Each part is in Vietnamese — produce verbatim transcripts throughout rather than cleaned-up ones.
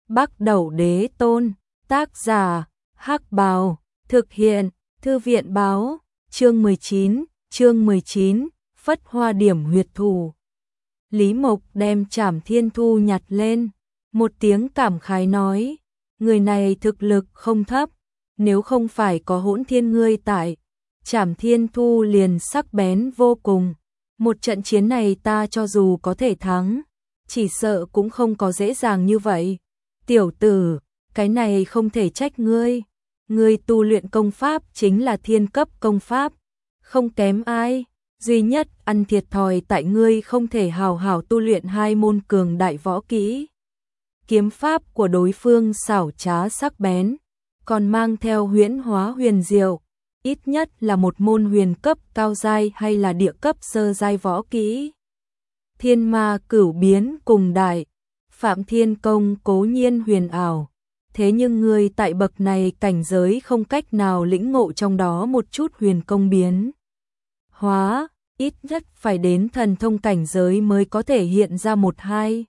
Bắc Đẩu Đế Tôn, tác giả, Hắc Bào, thực hiện, Thư viện báo, chương mười chín, chương mười chín, Phất Hoa Điểm Huyệt Thủ. Lý Mộc đem Trảm Thiên Thu nhặt lên, một tiếng cảm khái nói, người này thực lực không thấp, nếu không phải có Hỗn Thiên ngươi tại, Trảm Thiên Thu liền sắc bén vô cùng, một trận chiến này ta cho dù có thể thắng, chỉ sợ cũng không có dễ dàng như vậy. Tiểu tử, cái này không thể trách ngươi, ngươi tu luyện công pháp chính là thiên cấp công pháp, không kém ai, duy nhất ăn thiệt thòi tại ngươi không thể hào hào tu luyện hai môn cường đại võ kỹ. Kiếm pháp của đối phương xảo trá sắc bén, còn mang theo huyễn hóa huyền diệu, ít nhất là một môn huyền cấp cao giai hay là địa cấp sơ giai võ kỹ. Thiên ma cửu biến cùng đại, Phạm Thiên công cố nhiên huyền ảo, thế nhưng ngươi tại bậc này cảnh giới không cách nào lĩnh ngộ trong đó một chút huyền công biến hóa, ít nhất phải đến thần thông cảnh giới mới có thể hiện ra một hai.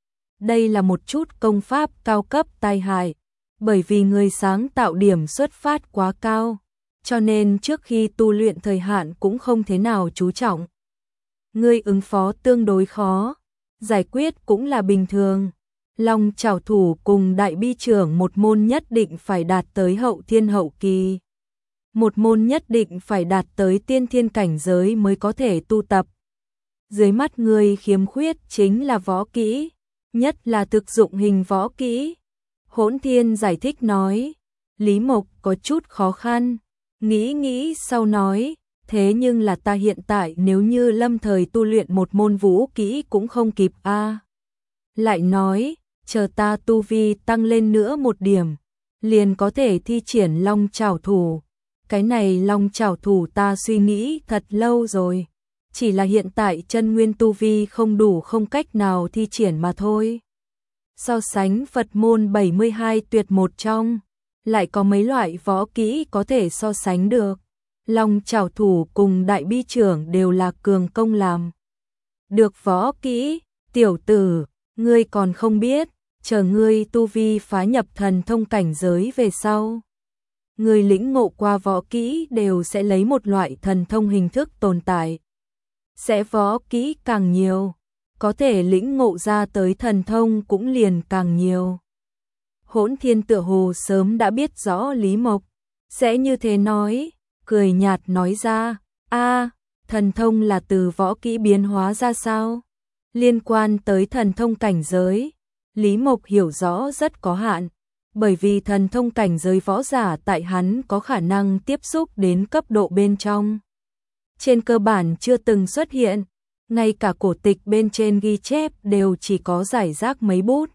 Đây là một chút công pháp cao cấp tai hại, bởi vì người sáng tạo điểm xuất phát quá cao, cho nên trước khi tu luyện thời hạn cũng không thế nào chú trọng. Ngươi ứng phó tương đối khó, giải quyết cũng là bình thường. Long Chảo Thủ cùng Đại Bi Trưởng một môn nhất định phải đạt tới hậu thiên hậu kỳ. Một môn nhất định phải đạt tới tiên thiên cảnh giới mới có thể tu tập. Dưới mắt ngươi khiếm khuyết chính là võ kỹ, nhất là thực dụng hình võ kỹ. Hỗn Thiên giải thích nói, Lý Mộc có chút khó khăn, nghĩ nghĩ sau nói, thế nhưng là ta hiện tại nếu như lâm thời tu luyện một môn vũ kỹ cũng không kịp a. À. Lại nói, chờ ta tu vi tăng lên nữa một điểm, liền có thể thi triển Long Chảo Thủ. Cái này Long Chảo Thủ ta suy nghĩ thật lâu rồi, chỉ là hiện tại chân nguyên tu vi không đủ không cách nào thi triển mà thôi. So sánh Phật môn bảy mươi hai tuyệt một trong, lại có mấy loại võ kỹ có thể so sánh được. Long Chảo Thủ cùng Đại Bi Trưởng đều là cường công làm được võ kỹ, tiểu tử, ngươi còn không biết, chờ ngươi tu vi phá nhập thần thông cảnh giới về sau. Ngươi lĩnh ngộ qua võ kỹ đều sẽ lấy một loại thần thông hình thức tồn tại. Sẽ võ kỹ càng nhiều, có thể lĩnh ngộ ra tới thần thông cũng liền càng nhiều. Hỗn Thiên tựa hồ sớm đã biết rõ Lý Mộc sẽ như thế nói, cười nhạt nói ra, a, thần thông là từ võ kỹ biến hóa ra sao? Liên quan tới thần thông cảnh giới, Lý Mộc hiểu rõ rất có hạn, bởi vì thần thông cảnh giới võ giả tại hắn có khả năng tiếp xúc đến cấp độ bên trong. Trên cơ bản chưa từng xuất hiện, ngay cả cổ tịch bên trên ghi chép đều chỉ có giải rác mấy bút.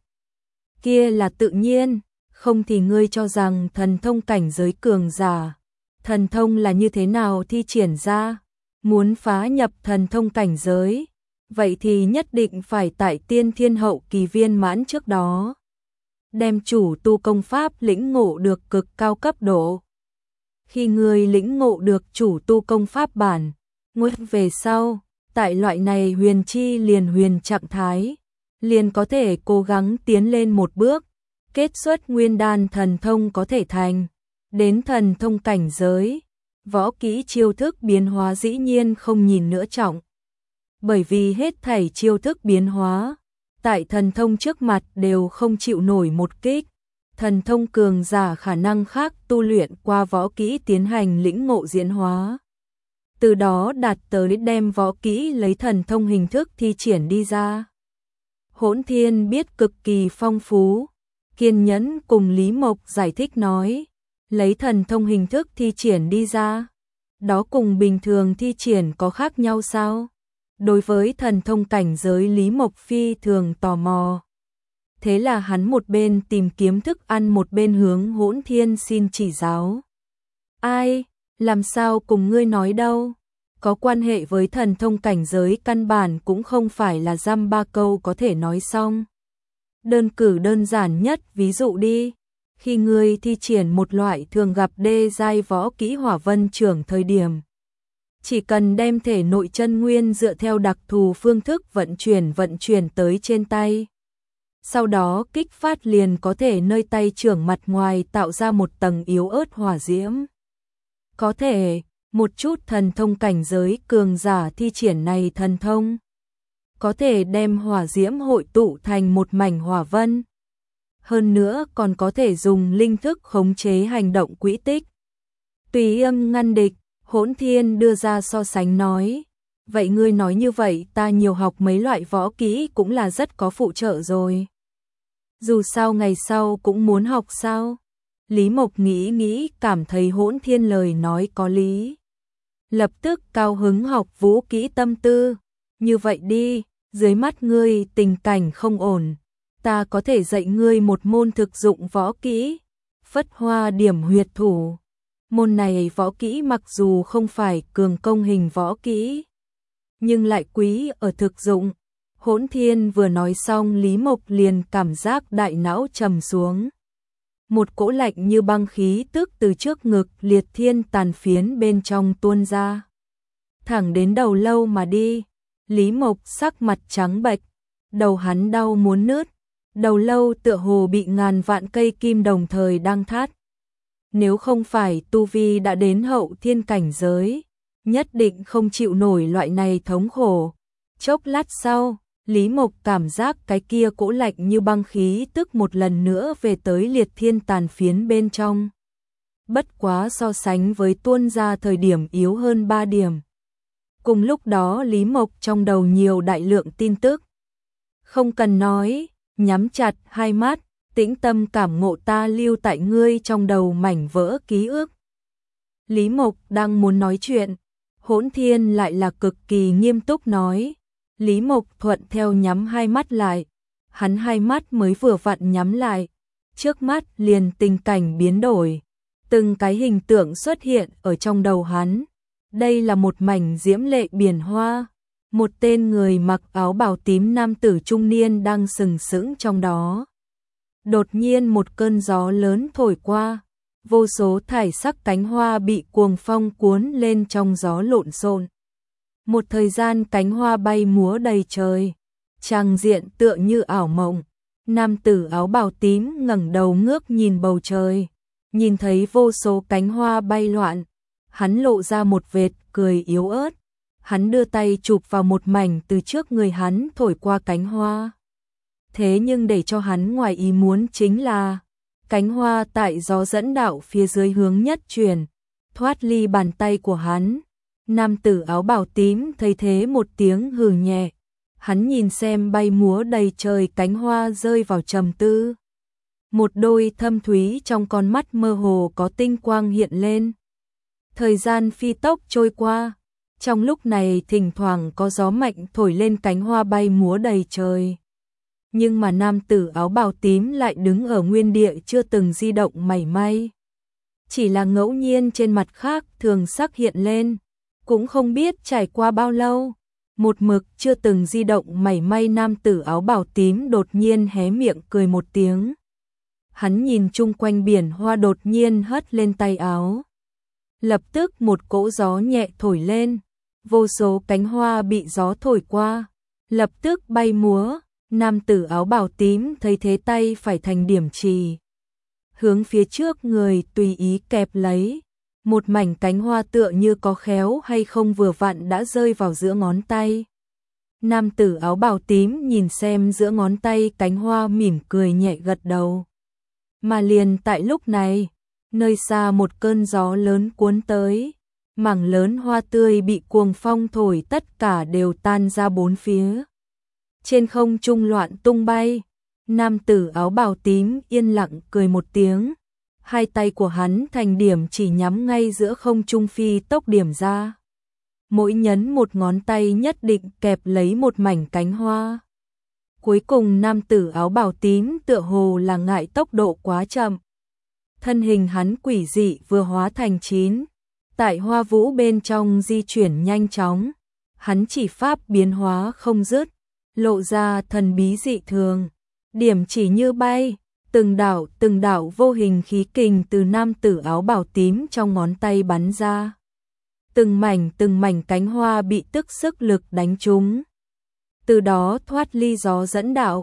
Kia là tự nhiên, không thì ngươi cho rằng thần thông cảnh giới cường giả, thần thông là như thế nào thi triển ra, muốn phá nhập thần thông cảnh giới, vậy thì nhất định phải tại tiên thiên hậu kỳ viên mãn trước đó. Đem chủ tu công pháp lĩnh ngộ được cực cao cấp độ. Khi người lĩnh ngộ được chủ tu công pháp bản, nguyên về sau, tại loại này huyền chi liền huyền trạng thái, liền có thể cố gắng tiến lên một bước, kết xuất nguyên đan thần thông có thể thành. Đến thần thông cảnh giới, võ kỹ chiêu thức biến hóa dĩ nhiên không nhìn nữa trọng. Bởi vì hết thảy chiêu thức biến hóa, tại thần thông trước mặt đều không chịu nổi một kích. Thần thông cường giả khả năng khác tu luyện qua võ kỹ tiến hành lĩnh ngộ diễn hóa. Từ đó đạt tới đem võ kỹ lấy thần thông hình thức thi triển đi ra. Hỗn Thiên biết cực kỳ phong phú, kiên nhẫn cùng Lý Mộc giải thích nói, lấy thần thông hình thức thi triển đi ra, đó cùng bình thường thi triển có khác nhau sao? Đối với thần thông cảnh giới Lý Mộc phi thường tò mò. Thế là hắn một bên tìm kiếm thức ăn một bên hướng Hỗn Thiên xin chỉ giáo. Ai, làm sao cùng ngươi nói đâu? Có quan hệ với thần thông cảnh giới căn bản cũng không phải là dăm ba câu có thể nói xong. Đơn cử đơn giản nhất ví dụ đi. Khi ngươi thi triển một loại thường gặp đê giai võ kỹ Hỏa Vân Trưởng thời điểm, chỉ cần đem thể nội chân nguyên dựa theo đặc thù phương thức vận chuyển vận chuyển tới trên tay, sau đó kích phát liền có thể nơi tay trưởng mặt ngoài tạo ra một tầng yếu ớt hỏa diễm. Có thể, một chút thần thông cảnh giới cường giả thi triển này thần thông, có thể đem hỏa diễm hội tụ thành một mảnh hỏa vân. Hơn nữa còn có thể dùng linh thức khống chế hành động quỹ tích. Tùy âm ngăn địch, Hỗn Thiên đưa ra so sánh nói, vậy ngươi nói như vậy ta nhiều học mấy loại võ kỹ cũng là rất có phụ trợ rồi. Dù sao ngày sau cũng muốn học sao? Lý Mộc nghĩ nghĩ cảm thấy Hỗn Thiên lời nói có lý. Lập tức cao hứng học vũ kỹ tâm tư. Như vậy đi, dưới mắt ngươi tình cảnh không ổn, ta có thể dạy ngươi một môn thực dụng võ kỹ, Phất Hoa Điểm Huyệt Thủ. Môn này võ kỹ mặc dù không phải cường công hình võ kỹ, nhưng lại quý ở thực dụng. Hỗn Thiên vừa nói xong Lý Mộc liền cảm giác đại não trầm xuống. Một cỗ lạnh như băng khí tức từ trước ngực liệt thiên tàn phiến bên trong tuôn ra. Thẳng đến đầu lâu mà đi, Lý Mộc sắc mặt trắng bệch, đầu hắn đau muốn nứt, đầu lâu tựa hồ bị ngàn vạn cây kim đồng thời đang thắt. Nếu không phải tu vi đã đến hậu thiên cảnh giới, nhất định không chịu nổi loại này thống khổ. Chốc lát sau, Lý Mộc cảm giác cái kia cỗ lạnh như băng khí tức một lần nữa về tới liệt thiên tàn phiến bên trong. Bất quá so sánh với tuôn ra thời điểm yếu hơn ba điểm. Cùng lúc đó Lý Mộc trong đầu nhiều đại lượng tin tức. Không cần nói, nhắm chặt hai mắt, tĩnh tâm cảm ngộ ta lưu tại ngươi trong đầu mảnh vỡ ký ức. Lý Mộc đang muốn nói chuyện, Hỗn Thiên lại là cực kỳ nghiêm túc nói. Lý Mộc thuận theo nhắm hai mắt lại, hắn hai mắt mới vừa vặn nhắm lại, trước mắt liền tình cảnh biến đổi, từng cái hình tượng xuất hiện ở trong đầu hắn. Đây là một mảnh diễm lệ biển hoa, một tên người mặc áo bào tím nam tử trung niên đang sừng sững trong đó. Đột nhiên một cơn gió lớn thổi qua, vô số thải sắc cánh hoa bị cuồng phong cuốn lên trong gió lộn xộn. Một thời gian cánh hoa bay múa đầy trời, tràng diện tựa như ảo mộng. Nam tử áo bào tím ngẩng đầu ngước nhìn bầu trời, nhìn thấy vô số cánh hoa bay loạn, hắn lộ ra một vệt cười yếu ớt. Hắn đưa tay chụp vào một mảnh từ trước người hắn thổi qua cánh hoa. Thế nhưng để cho hắn ngoài ý muốn chính là cánh hoa tại gió dẫn đạo phía dưới hướng nhất chuyển, thoát ly bàn tay của hắn. Nam tử áo bào tím thấy thế một tiếng hừ nhẹ, hắn nhìn xem bay múa đầy trời cánh hoa rơi vào trầm tư. Một đôi thâm thúy trong con mắt mơ hồ có tinh quang hiện lên. Thời gian phi tốc trôi qua, trong lúc này thỉnh thoảng có gió mạnh thổi lên cánh hoa bay múa đầy trời. Nhưng mà nam tử áo bào tím lại đứng ở nguyên địa chưa từng di động mảy may. Chỉ là ngẫu nhiên trên mặt khác thường sắc hiện lên. Cũng không biết trải qua bao lâu, một mực chưa từng di động mảy may nam tử áo bào tím đột nhiên hé miệng cười một tiếng. Hắn nhìn chung quanh biển hoa đột nhiên hất lên tay áo. Lập tức một cỗ gió nhẹ thổi lên, vô số cánh hoa bị gió thổi qua, lập tức bay múa. Nam tử áo bào tím thấy thế tay phải thành điểm trì, hướng phía trước người tùy ý kẹp lấy. Một mảnh cánh hoa tựa như có khéo hay không vừa vặn đã rơi vào giữa ngón tay. Nam tử áo bào tím nhìn xem giữa ngón tay cánh hoa mỉm cười nhẹ gật đầu. Mà liền tại lúc này, nơi xa một cơn gió lớn cuốn tới, mảng lớn hoa tươi bị cuồng phong thổi tất cả đều tan ra bốn phía. Trên không trung loạn tung bay, nam tử áo bào tím yên lặng cười một tiếng. Hai tay của hắn thành điểm chỉ nhắm ngay giữa không trung phi tốc điểm ra. Mỗi nhấn một ngón tay nhất định kẹp lấy một mảnh cánh hoa. Cuối cùng nam tử áo bào tím tựa hồ là ngại tốc độ quá chậm. Thân hình hắn quỷ dị vừa hóa thành chín. Tại hoa vũ bên trong di chuyển nhanh chóng. Hắn chỉ pháp biến hóa không dứt, lộ ra thần bí dị thường. Điểm chỉ như bay. Từng đạo từng đạo vô hình khí kình từ nam tử áo bào tím trong ngón tay bắn ra. Từng mảnh từng mảnh cánh hoa bị tức sức lực đánh trúng. Từ đó thoát ly gió dẫn đạo,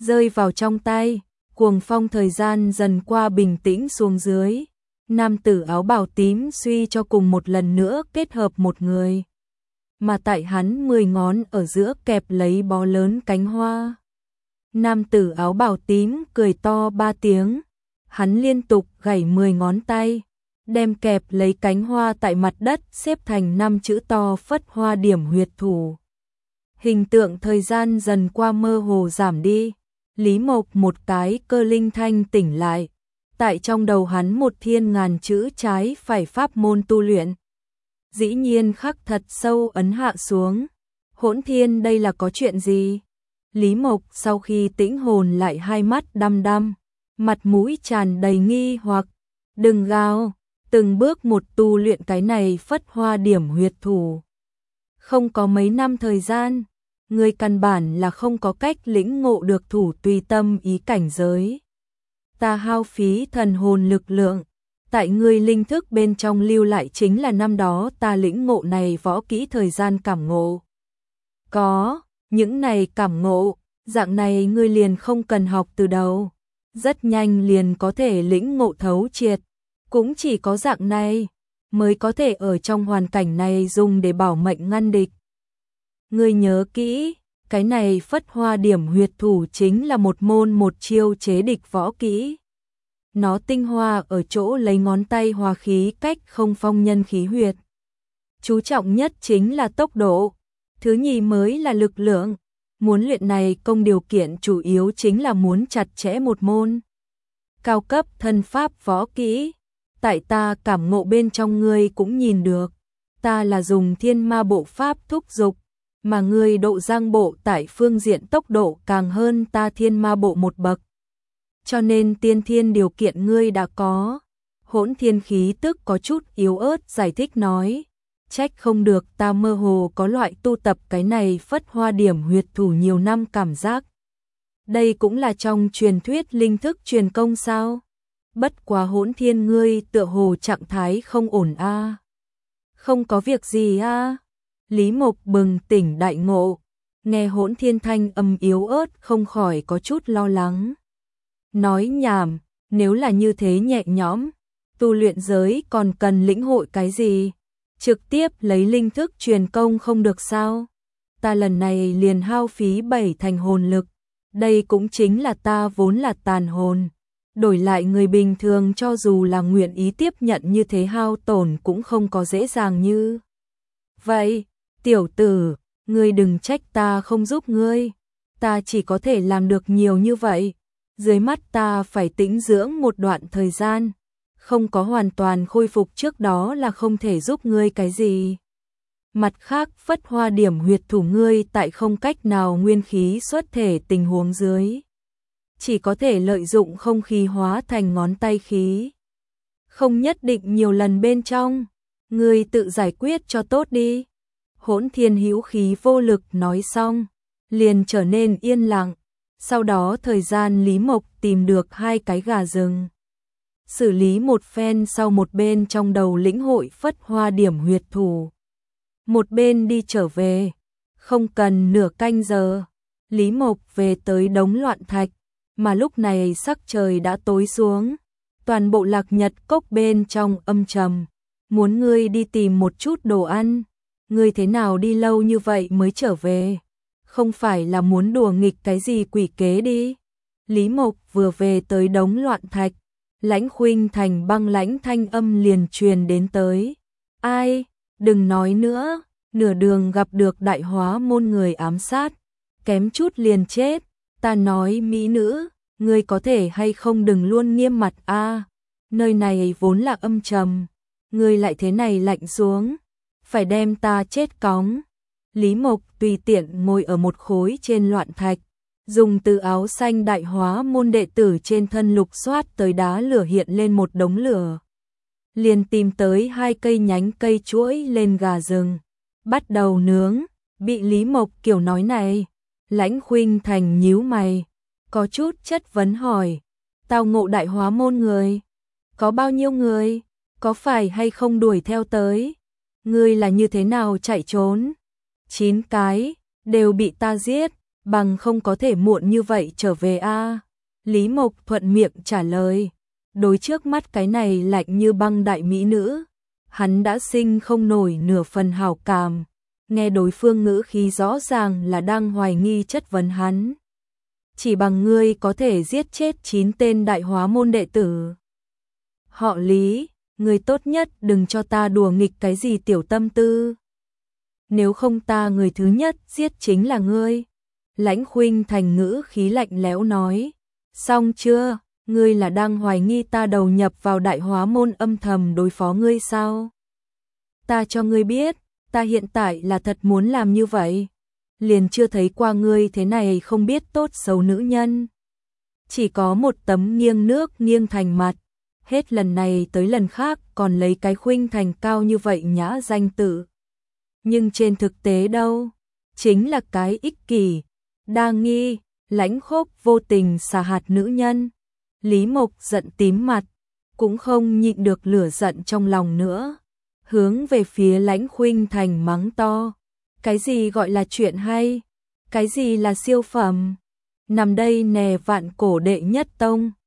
rơi vào trong tay, cuồng phong thời gian dần qua bình tĩnh xuống dưới. Nam tử áo bào tím suy cho cùng một lần nữa kết hợp một người. Mà tại hắn mười ngón ở giữa kẹp lấy bó lớn cánh hoa. Nam tử áo bào tím cười to ba tiếng, hắn liên tục gảy mười ngón tay, đem kẹp lấy cánh hoa tại mặt đất xếp thành năm chữ to Phất Hoa Điểm Huyệt Thủ. Hình tượng thời gian dần qua mơ hồ giảm đi, Lý Mộc một cái cơ linh thanh tỉnh lại, tại trong đầu hắn một thiên ngàn chữ trái phải pháp môn tu luyện. Dĩ nhiên khắc thật sâu ấn hạ xuống, hỗn thiên đây là có chuyện gì? Lý Mộc sau khi tĩnh hồn lại hai mắt đăm đăm, mặt mũi tràn đầy nghi hoặc, đừng gào, từng bước một tu luyện cái này Phất Hoa Điểm Huyệt Thủ. Không có mấy năm thời gian, người căn bản là không có cách lĩnh ngộ được thủ tùy tâm ý cảnh giới. Ta hao phí thần hồn lực lượng, tại người linh thức bên trong lưu lại chính là năm đó ta lĩnh ngộ này võ kỹ thời gian cảm ngộ. Có, những này cảm ngộ, dạng này ngươi liền không cần học từ đầu, rất nhanh liền có thể lĩnh ngộ thấu triệt, cũng chỉ có dạng này mới có thể ở trong hoàn cảnh này dùng để bảo mệnh ngăn địch. Ngươi nhớ kỹ, cái này Phất Hoa Điểm Huyệt Thủ chính là một môn một chiêu chế địch võ kỹ. Nó tinh hoa ở chỗ lấy ngón tay hòa khí cách không phong nhân khí huyệt. Chú trọng nhất chính là tốc độ, thứ nhì mới là lực lượng. Muốn luyện này công điều kiện chủ yếu chính là muốn chặt chẽ một môn cao cấp thân pháp võ kỹ. Tại ta cảm ngộ bên trong ngươi cũng nhìn được, ta là dùng thiên ma bộ pháp thúc dục, mà ngươi độ giang bộ tại phương diện tốc độ càng hơn ta thiên ma bộ một bậc. Cho nên tiên thiên điều kiện ngươi đã có. Hỗn thiên khí tức có chút yếu ớt giải thích nói, trách không được ta mơ hồ có loại tu tập cái này Phất Hoa Điểm Huyệt Thủ nhiều năm cảm giác. Đây cũng là trong truyền thuyết linh thức truyền công sao? Bất quá hỗn thiên ngươi tựa hồ trạng thái không ổn a. À. Không có việc gì a. À. Lý Mộc bừng tỉnh đại ngộ, nghe hỗn thiên thanh âm yếu ớt không khỏi có chút lo lắng. Nói nhảm, nếu là như thế nhẹ nhõm, tu luyện giới còn cần lĩnh hội cái gì? Trực tiếp lấy linh thức truyền công không được sao? Ta lần này liền hao phí bảy thành hồn lực, đây cũng chính là ta vốn là tàn hồn. Đổi lại người bình thường cho dù là nguyện ý tiếp nhận như thế hao tổn cũng không có dễ dàng như vậy. Tiểu tử, ngươi đừng trách ta không giúp ngươi, ta chỉ có thể làm được nhiều như vậy. Dưới mắt ta phải tĩnh dưỡng một đoạn thời gian, không có hoàn toàn khôi phục trước đó là không thể giúp ngươi cái gì. Mặt khác Phất Hoa Điểm Huyệt Thủ ngươi tại không cách nào nguyên khí xuất thể tình huống dưới, chỉ có thể lợi dụng không khí hóa thành ngón tay khí. Không nhất định nhiều lần bên trong, ngươi tự giải quyết cho tốt đi. Hỗn thiên hữu khí vô lực nói xong, liền trở nên yên lặng. Sau đó thời gian Lý Mộc tìm được hai cái gà rừng. Xử lý một phen sau một bên trong đầu lĩnh hội Phất Hoa Điểm Huyệt Thủ. Một bên đi trở về, không cần nửa canh giờ, Lý Mộc về tới đống loạn thạch, mà lúc này sắc trời đã tối xuống. Toàn bộ Lạc Nhật cốc bên trong âm trầm, muốn ngươi đi tìm một chút đồ ăn, ngươi thế nào đi lâu như vậy mới trở về? Không phải là muốn đùa nghịch cái gì quỷ kế đi? Lý Mộc vừa về tới đống loạn thạch, Lãnh Khuynh Thành băng lãnh thanh âm liền truyền đến tới. Ai, đừng nói nữa, nửa đường gặp được đại hóa môn người ám sát, kém chút liền chết. Ta nói mỹ nữ, ngươi có thể hay không đừng luôn nghiêm mặt a, à, nơi này vốn là âm trầm, ngươi lại thế này lạnh xuống, phải đem ta chết cóng. Lý Mộc tùy tiện ngồi ở một khối trên loạn thạch, dùng từ áo xanh đại hóa môn đệ tử trên thân lục soát tới đá lửa hiện lên một đống lửa. Liền tìm tới hai cây nhánh cây chuỗi lên gà rừng, bắt đầu nướng. Bị Lý Mộc kiểu nói này, Lãnh Khuynh Thành nhíu mày, có chút chất vấn hỏi, tao ngộ đại hóa môn người, có bao nhiêu người, có phải hay không đuổi theo tới, ngươi là như thế nào chạy trốn? Chín cái, đều bị ta giết, bằng không có thể muộn như vậy trở về a. Lý Mộc thuận miệng trả lời, đối trước mắt cái này lạnh như băng đại mỹ nữ, hắn đã sinh không nổi nửa phần hảo cảm, nghe đối phương ngữ khí rõ ràng là đang hoài nghi chất vấn hắn. Chỉ bằng ngươi có thể giết chết chín tên đại hóa môn đệ tử. Họ Lý, ngươi tốt nhất đừng cho ta đùa nghịch cái gì tiểu tâm tư. Nếu không ta người thứ nhất giết chính là ngươi. Lãnh Khuynh Thành ngữ khí lạnh lẽo nói, xong chưa, ngươi là đang hoài nghi ta đầu nhập vào đại hóa môn âm thầm đối phó ngươi sao? Ta cho ngươi biết, ta hiện tại là thật muốn làm như vậy. Liền chưa thấy qua ngươi thế này không biết tốt xấu nữ nhân. Chỉ có một tấm nghiêng nước nghiêng thành mặt, hết lần này tới lần khác còn lấy cái Khuynh Thành cao như vậy nhã danh tự. Nhưng trên thực tế đâu, chính là cái ích kỷ, đa nghi, lãnh khốc vô tình xà hạt nữ nhân. Lý Mộc giận tím mặt, cũng không nhịn được lửa giận trong lòng nữa, hướng về phía Lãnh Khuynh Thành mắng to. Cái gì gọi là chuyện hay? Cái gì là siêu phẩm? Nằm đây nè vạn cổ đệ nhất tông,